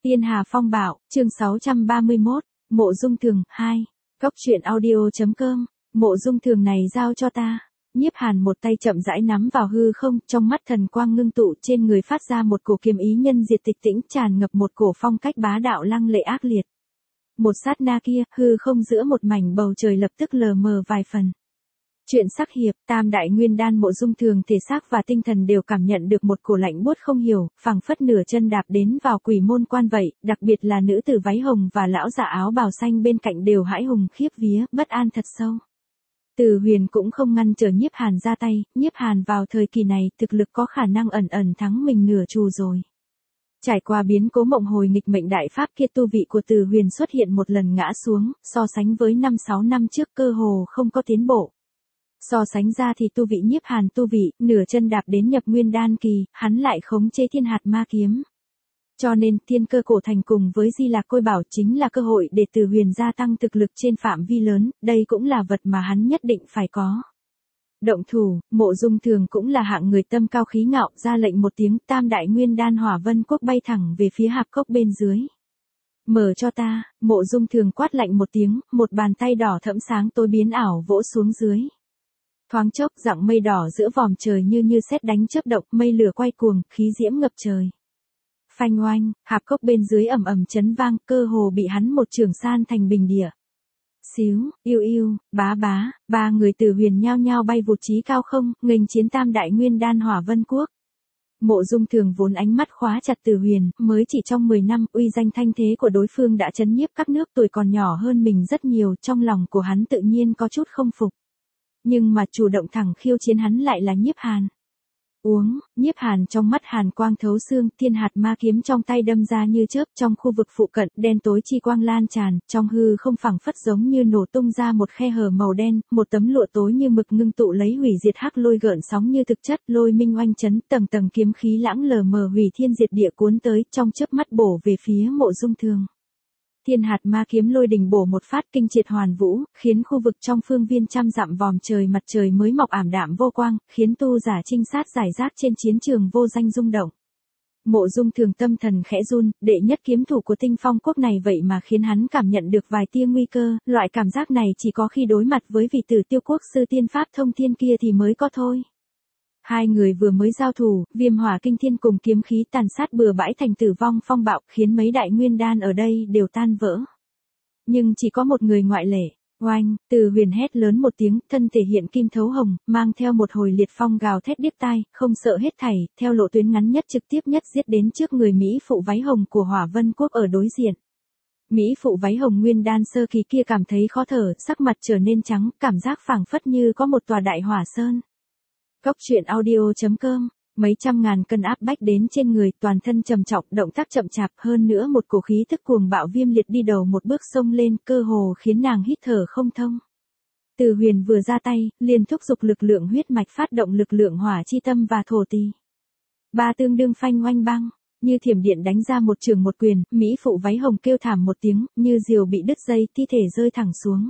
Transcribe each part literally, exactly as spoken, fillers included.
Tiên Hà Phong Bạo, chương sáu trăm ba mươi mốt, Mộ Dung Thường, hai. Cốc truyện audio.com, Mộ Dung Thường này giao cho ta. Nhiếp Hàn một tay chậm rãi nắm vào hư không, trong mắt thần quang ngưng tụ, trên người phát ra một cổ kiếm ý nhân diệt tịch tĩnh, tràn ngập một cổ phong cách bá đạo lăng lệ ác liệt. Một sát na kia, hư không giữa một mảnh bầu trời lập tức lờ mờ vài phần. Chuyện sắc hiệp, Tam Đại Nguyên Đan. Mộ Dung Thường thể xác và tinh thần đều cảm nhận được một cổ lạnh buốt không hiểu, phảng phất nửa chân đạp đến vào quỷ môn quan vậy, đặc biệt là nữ tử váy hồng và lão già áo bào xanh bên cạnh đều hãi hùng khiếp vía, bất an thật sâu. Từ Huyền cũng không ngăn trở Nhiếp Hàn ra tay, Nhiếp Hàn vào thời kỳ này thực lực có khả năng ẩn ẩn thắng mình nửa chù rồi. Trải qua biến cố mộng hồi nghịch mệnh đại pháp kia, tu vị của Từ Huyền xuất hiện một lần ngã xuống, so sánh với năm sáu năm trước cơ hồ không có tiến bộ. So sánh ra thì tu vị Nhiếp Hàn tu vị, nửa chân đạp đến nhập nguyên đan kỳ, hắn lại khống chế thiên hạt ma kiếm. Cho nên, thiên cơ cổ thành cùng với di lạc côi bảo chính là cơ hội để Từ Huyền gia tăng thực lực trên phạm vi lớn, đây cũng là vật mà hắn nhất định phải có. Động thủ, Mộ Dung Thường cũng là hạng người tâm cao khí ngạo, ra lệnh một tiếng, Tam Đại Nguyên Đan Hỏa Vân Quốc bay thẳng về phía hạp cốc bên dưới. Mở cho ta, Mộ Dung Thường quát lạnh một tiếng, một bàn tay đỏ thẫm sáng tối biến ảo vỗ xuống dưới. Thoáng chốc, dặng mây đỏ giữa vòm trời như như sét đánh chớp động, mây lửa quay cuồng, khí diễm ngập trời. Phanh oanh, hạp cốc bên dưới ầm ầm chấn vang, cơ hồ bị hắn một chưởng san thành bình địa. Xíu, yêu yêu, bá bá, ba người Từ Huyền nhao nhao bay vụt chí cao không, nghênh chiến Tam Đại Nguyên Đan Hỏa Vân Quốc. Mộ Dung Thường vốn ánh mắt khóa chặt Từ Huyền, mới chỉ trong mười năm, uy danh thanh thế của đối phương đã chấn nhiếp các nước, tuổi còn nhỏ hơn mình rất nhiều, trong lòng của hắn tự nhiên có chút không phục. Nhưng mà chủ động thẳng khiêu chiến hắn lại là Nhiếp Hàn. Uống, Nhiếp Hàn trong mắt hàn quang thấu xương, thiên hạt ma kiếm trong tay đâm ra như chớp, trong khu vực phụ cận, đen tối chi quang lan tràn, trong hư không phẳng phất giống như nổ tung ra một khe hở màu đen, một tấm lụa tối như mực ngưng tụ lấy hủy diệt hắc lôi gợn sóng như thực chất, lôi minh oanh chấn, tầng tầng kiếm khí lãng lờ mờ hủy thiên diệt địa cuốn tới, trong chớp mắt bổ về phía Mộ Dung Thường. Thiên hạt ma kiếm lôi đình bổ một phát kinh triệt hoàn vũ, khiến khu vực trong phương viên trăm dặm vòm trời mặt trời mới mọc ảm đạm vô quang, khiến tu giả trinh sát giải rác trên chiến trường vô danh rung động. Mộ Dung Thường tâm thần khẽ run, đệ nhất kiếm thủ của Tinh Phong quốc này vậy mà khiến hắn cảm nhận được vài tia nguy cơ, loại cảm giác này chỉ có khi đối mặt với vị tử tiêu quốc sư tiên pháp thông thiên kia thì mới có thôi. Hai người vừa mới giao thủ, viêm hỏa kinh thiên cùng kiếm khí tàn sát bừa bãi thành tử vong phong bạo, khiến mấy đại nguyên đan ở đây đều tan vỡ. Nhưng chỉ có một người ngoại lệ. Oanh, Từ Huyền hét lớn một tiếng, thân thể hiện kim thấu hồng, mang theo một hồi liệt phong gào thét điếc tai, không sợ hết thảy, theo lộ tuyến ngắn nhất trực tiếp nhất giết đến trước người Mỹ phụ váy hồng của Hỏa Vân Quốc ở đối diện. Mỹ phụ váy hồng nguyên đan sơ kỳ kia cảm thấy khó thở, sắc mặt trở nên trắng, cảm giác phảng phất như có một tòa đại hỏa sơn. Cốc truyện audio.com, mấy trăm ngàn cân áp bách đến trên người, toàn thân trầm trọng, động tác chậm chạp, hơn nữa một cổ khí tức cuồng bạo viêm liệt đi đầu một bước xông lên, cơ hồ khiến nàng hít thở không thông. Từ Huyền vừa ra tay, liền thúc giục lực lượng huyết mạch phát động lực lượng hỏa chi tâm và thổ tỳ. Ba tương đương phanh oanh băng, như thiểm điện đánh ra một trường một quyền, Mỹ phụ váy hồng kêu thảm một tiếng, như diều bị đứt dây, thi thể rơi thẳng xuống.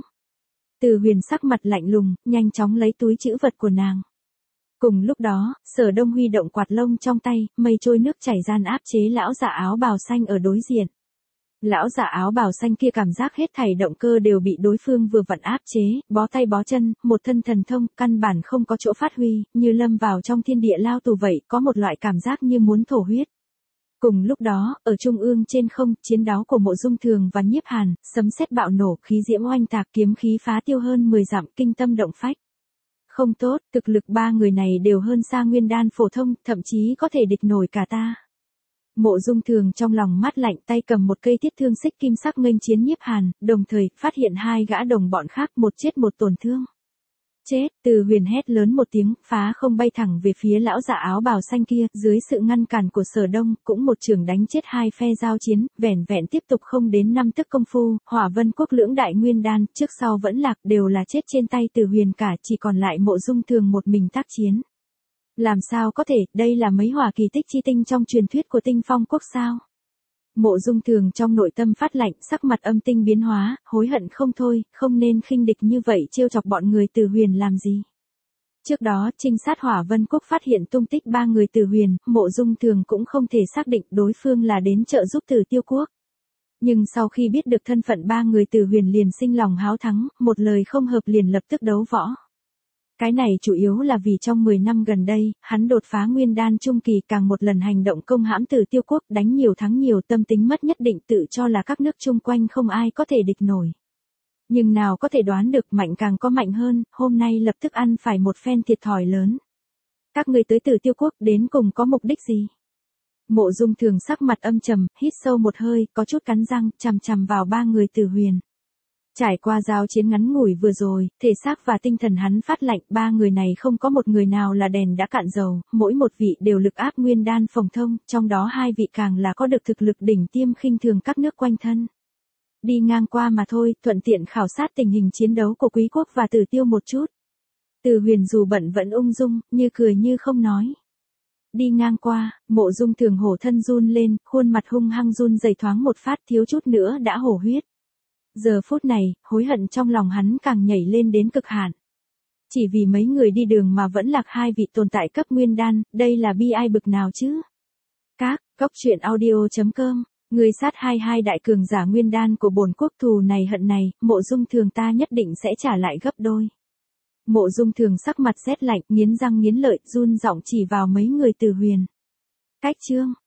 Từ Huyền sắc mặt lạnh lùng, nhanh chóng lấy túi trữ vật của nàng. Cùng lúc đó, Sở Đông huy động quạt lông trong tay, mây trôi nước chảy gian áp chế lão già áo bào xanh ở đối diện. Lão già áo bào xanh kia cảm giác hết thảy động cơ đều bị đối phương vừa vặn áp chế, bó tay bó chân, một thân thần thông, căn bản không có chỗ phát huy, như lâm vào trong thiên địa lao tù vậy, có một loại cảm giác như muốn thổ huyết. Cùng lúc đó, ở trung ương trên không, chiến đấu của Mộ Dung Thường và Nhiếp Hàn, sấm sét bạo nổ, khí diễm oanh tạc, kiếm khí phá tiêu hơn mười dặm, kinh tâm động phách. Không tốt, thực lực ba người này đều hơn xa nguyên đan phổ thông, thậm chí có thể địch nổi cả ta. Mộ Dung Thường trong lòng mát lạnh, tay cầm một cây thiết thương xích kim sắc nghênh chiến Nhiếp Hàn, đồng thời phát hiện hai gã đồng bọn khác, một chết một tổn thương. Chết, Từ Huyền hét lớn một tiếng, phá không bay thẳng về phía lão già áo bào xanh kia, dưới sự ngăn cản của Sở Đông, cũng một trường đánh chết hai phe giao chiến, vẻn vẹn tiếp tục không đến năm tức công phu, Hỏa Vân Quốc lưỡng đại nguyên đan, trước sau vẫn lạc, đều là chết trên tay Từ Huyền cả, chỉ còn lại Mộ Dung Thường một mình tác chiến. Làm sao có thể, đây là mấy hỏa kỳ tích chi tinh trong truyền thuyết của Tinh Phong quốc sao? Mộ Dung Thường trong nội tâm phát lạnh, sắc mặt âm tinh biến hóa, hối hận không thôi, không nên khinh địch như vậy trêu chọc bọn người Từ Huyền làm gì. Trước đó, trinh sát Hỏa Vân Quốc phát hiện tung tích ba người Từ Huyền, Mộ Dung Thường cũng không thể xác định đối phương là đến trợ giúp Từ Tiêu Quốc. Nhưng sau khi biết được thân phận ba người Từ Huyền liền sinh lòng háo thắng, một lời không hợp liền lập tức đấu võ. Cái này chủ yếu là vì trong mười năm gần đây, hắn đột phá nguyên đan trung kỳ càng một lần hành động công hãm Từ Tiêu Quốc, đánh nhiều thắng nhiều, tâm tính mất nhất định, tự cho là các nước chung quanh không ai có thể địch nổi. Nhưng nào có thể đoán được, mạnh càng có mạnh hơn, hôm nay lập tức ăn phải một phen thiệt thòi lớn. Các người tới Từ Tiêu Quốc đến cùng có mục đích gì? Mộ Dung Thường sắc mặt âm trầm, hít sâu một hơi, có chút cắn răng, chằm chằm vào ba người Từ Huyền. Trải qua giao chiến ngắn ngủi vừa rồi, thể xác và tinh thần hắn phát lạnh, ba người này không có một người nào là đèn đã cạn dầu, mỗi một vị đều lực áp nguyên đan phồng thông, trong đó hai vị càng là có được thực lực đỉnh tiêm khinh thường các nước quanh thân. Đi ngang qua mà thôi, thuận tiện khảo sát tình hình chiến đấu của Quý Quốc và Tử Tiêu một chút. Từ Huyền dù bận vẫn ung dung, như cười như không nói. Đi ngang qua, Mộ Dung Thường hổ thân run lên, khuôn mặt hung hăng run rẩy thoáng một phát, thiếu chút nữa đã hổ huyết. Giờ phút này, hối hận trong lòng hắn càng nhảy lên đến cực hạn. Chỉ vì mấy người đi đường mà vẫn lạc hai vị tồn tại cấp nguyên đan, đây là bi ai bực nào chứ? Các, Cốc Truyện Audio chấm com, người sát hai hai đại cường giả nguyên đan của bổn quốc, thù này hận này, Mộ Dung Thường ta nhất định sẽ trả lại gấp đôi. Mộ Dung Thường sắc mặt rét lạnh, nghiến răng nghiến lợi, run giọng chỉ vào mấy người Từ Huyền. Cách chương